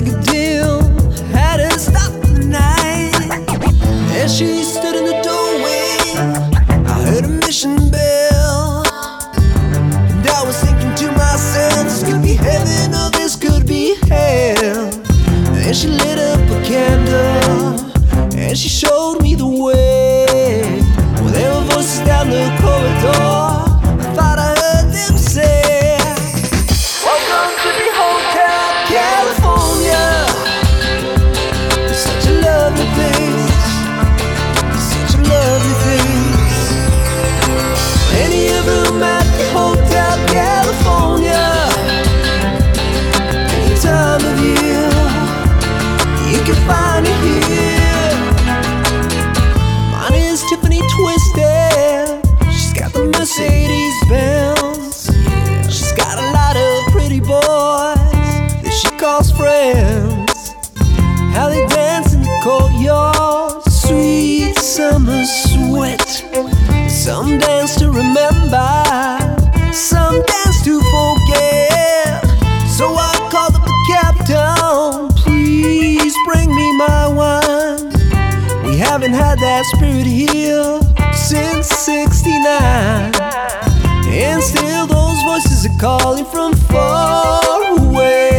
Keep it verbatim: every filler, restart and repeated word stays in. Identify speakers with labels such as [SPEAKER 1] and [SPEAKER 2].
[SPEAKER 1] a good deal. Had her stop for the night. As she stood in the doorway, I heard a mission bell, and I was thinking to myself, this could be heaven or this could be hell. And she lit up a candle and she showed me the way. Well, there were voices down the corridor. I thought I heard them say, welcome to the Hotel California. It's such a lovely place, it's such a lovely place. Any of them at the Hotel California, any time of year, you can find it here. Mine is Tiffany Twisted. She's got the Mercedes Benz. She's got a lot of pretty boys that she calls friends. How they dance in the courtyard, sweet summer sweat. Some dance to remember, some dance to forget. So I called up the captain, please bring me my wine. We haven't had that spirit here since sixty-nine, and still those voices are calling from far away.